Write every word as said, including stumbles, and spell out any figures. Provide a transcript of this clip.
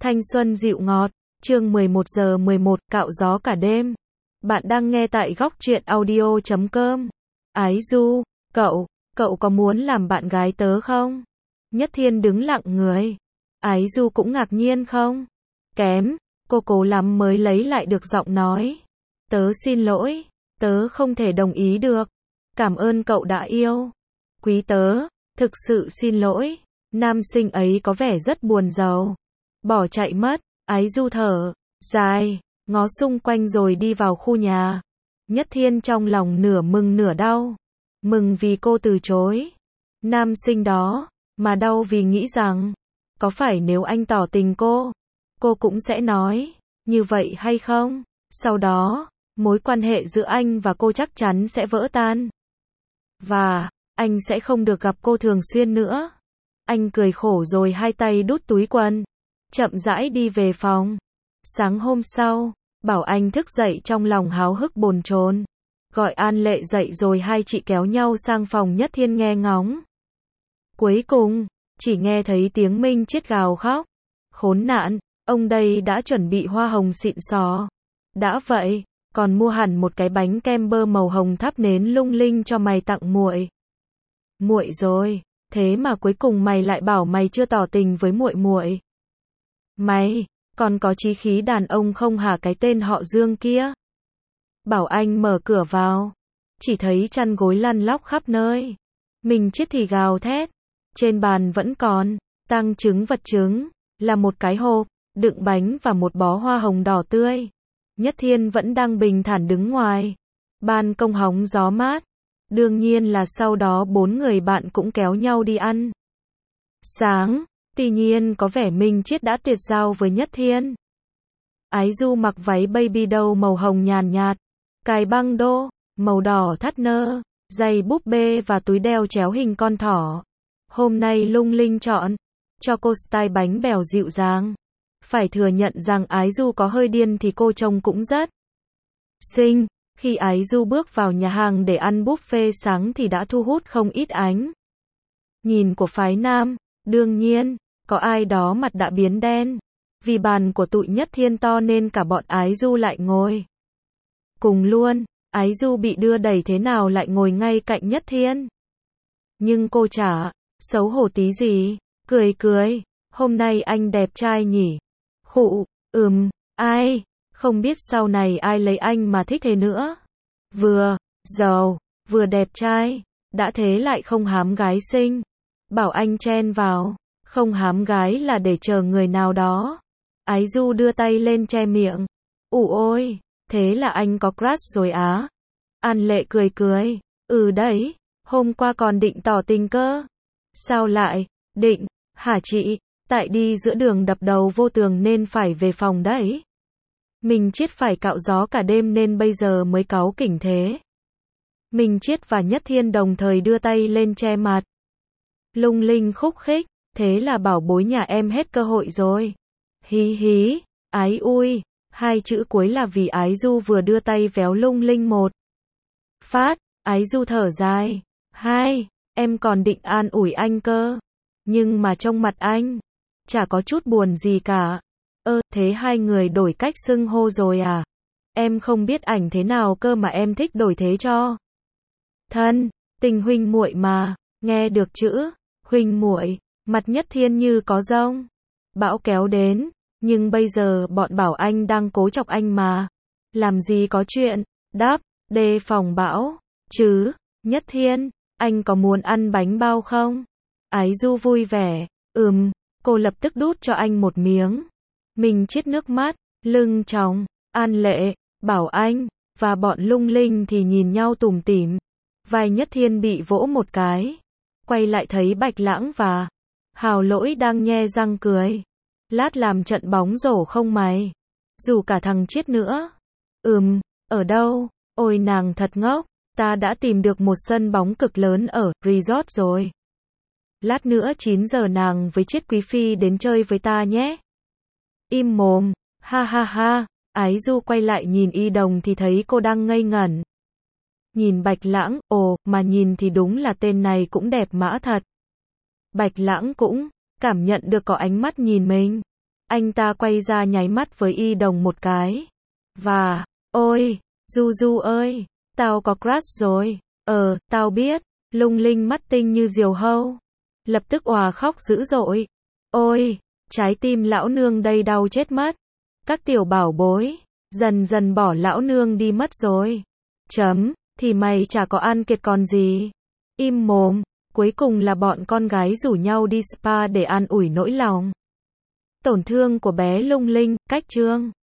Thanh xuân dịu ngọt, chương mười một giờ mười một, cạo gió cả đêm. Bạn đang nghe tại góc truyện audio chấm com. Ái Du, cậu, cậu có muốn làm bạn gái tớ không? Nhất Thiên đứng lặng người. Ái Du cũng ngạc nhiên không? Kém, cô cố lắm mới lấy lại được giọng nói. Tớ xin lỗi, tớ không thể đồng ý được. Cảm ơn cậu đã yêu. Quý tớ, thực sự xin lỗi. Nam sinh ấy có vẻ rất buồn rầu. Bỏ chạy mất. Ái Du thở dài, ngó xung quanh rồi đi vào khu nhà. Nhất Thiên trong lòng nửa mừng nửa đau. Mừng vì cô từ chối nam sinh đó, mà đau vì nghĩ rằng, có phải nếu anh tỏ tình cô, cô cũng sẽ nói như vậy hay không? Sau đó, mối quan hệ giữa anh và cô chắc chắn sẽ vỡ tan. Và, anh sẽ không được gặp cô thường xuyên nữa. Anh cười khổ rồi hai tay đút túi quần, chậm rãi đi về phòng. Sáng hôm sau, Bảo Anh thức dậy trong lòng háo hức bồn chồn. Gọi An Lệ dậy rồi hai chị kéo nhau sang phòng Nhất Thiên nghe ngóng. Cuối cùng, chỉ nghe thấy tiếng Minh Chiết gào khóc. Khốn nạn, ông đây đã chuẩn bị hoa hồng xịn sò. Đã vậy, còn mua hẳn một cái bánh kem bơ màu hồng thắp nến lung linh cho mày tặng muội. Muội rồi, thế mà cuối cùng mày lại bảo mày chưa tỏ tình với muội muội. Mày, còn có chí khí đàn ông không hả cái tên họ Dương kia? Bảo Anh mở cửa vào, chỉ thấy chăn gối lăn lóc khắp nơi. Mình Chiết thì gào thét. Trên bàn vẫn còn tang trứng vật trứng, là một cái hộp đựng bánh và một bó hoa hồng đỏ tươi. Nhất Thiên vẫn đang bình thản đứng ngoài ban công hóng gió mát. Đương nhiên là sau đó bốn người bạn cũng kéo nhau đi ăn sáng. Tuy nhiên có vẻ Minh Chiết đã tuyệt giao với Nhất Thiên. Ái Du mặc váy baby doll màu hồng nhàn nhạt, cài băng đô màu đỏ thắt nơ, giày búp bê và túi đeo chéo hình con thỏ. Hôm nay Lung Linh chọn cho cô style bánh bèo dịu dàng. Phải thừa nhận rằng Ái Du có hơi điên thì cô trông cũng rất xinh. Khi Ái Du bước vào nhà hàng để ăn buffet sáng thì đã thu hút không ít ánh nhìn của phái nam. Đương nhiên, có ai đó mặt đã biến đen. Vì bàn của tụi Nhất Thiên to nên cả bọn Ái Du lại ngồi cùng luôn. Ái Du bị đưa đẩy thế nào lại ngồi ngay cạnh Nhất Thiên. Nhưng cô chả xấu hổ tí gì, cười cười. Hôm nay anh đẹp trai nhỉ? Khụ, ừm, ai, không biết sau này ai lấy anh mà thích thế nữa. Vừa giàu, vừa đẹp trai, đã thế lại không hám gái xinh. Bảo Anh chen vào, không hám gái là để chờ người nào đó. Ái Du đưa tay lên che miệng. Ủ ôi, thế là anh có crush rồi á? An Lệ cười cười, ừ đấy, hôm qua còn định tỏ tình cơ. Sao lại, định, hả chị, tại đi giữa đường đập đầu vô tường nên phải về phòng đấy. Mình Chiết phải cạo gió cả đêm nên bây giờ mới cáu kỉnh thế. Mình Chiết và Nhất Thiên đồng thời đưa tay lên che mặt. Lung Linh khúc khích, thế là bảo bối nhà em hết cơ hội rồi. Hí hí, ái ui, hai chữ cuối là vì Ái Du vừa đưa tay véo Lung Linh một phát. Ái Du thở dài. Hai, em còn định an ủi anh cơ. Nhưng mà trong mặt anh, chả có chút buồn gì cả. Ơ, thế hai người đổi cách xưng hô rồi à? Em không biết ảnh thế nào cơ mà em thích đổi thế cho. Thân, tình huynh muội mà, nghe được chữ huynh muội, mặt Nhất Thiên như có rông bão kéo đến, nhưng bây giờ bọn Bảo Anh đang cố chọc anh mà. Làm gì có chuyện, đáp, đề phòng bão, chứ, Nhất Thiên, anh có muốn ăn bánh bao không? Ái Du vui vẻ, ừm, cô lập tức đút cho anh một miếng. Mình Chiết nước mắt, lưng tròng. An Lệ, Bảo Anh, và bọn Lung Linh thì nhìn nhau tủm tỉm. Vai Nhất Thiên bị vỗ một cái. Quay lại thấy Bạch Lãng và Hào Lỗi đang nhe răng cười. Lát làm trận bóng rổ không mày? Dù cả thằng Chiết nữa. Ừm, ở đâu? Ôi nàng thật ngốc, ta đã tìm được một sân bóng cực lớn ở resort rồi. Lát nữa chín giờ nàng với Chiết Quý Phi đến chơi với ta nhé. Im mồm, ha ha ha. Ái Du quay lại nhìn Y Đồng thì thấy cô đang ngây ngẩn. Nhìn Bạch Lãng, ồ, mà nhìn thì đúng là tên này cũng đẹp mã thật. Bạch Lãng cũng cảm nhận được có ánh mắt nhìn mình. Anh ta quay ra nháy mắt với Y Đồng một cái. Và, ôi, Du Du ơi, tao có crush rồi. Ờ, tao biết. Lung Linh mắt tinh như diều hâu. Lập tức òa khóc dữ dội. Ôi, trái tim lão nương đây đau chết mất. Các tiểu bảo bối, dần dần bỏ lão nương đi mất rồi. Chấm, thì mày chả có ăn kiệt còn gì. Im mồm, cuối cùng là bọn con gái rủ nhau đi spa để an ủi nỗi lòng tổn thương của bé Lung Linh, cách chương.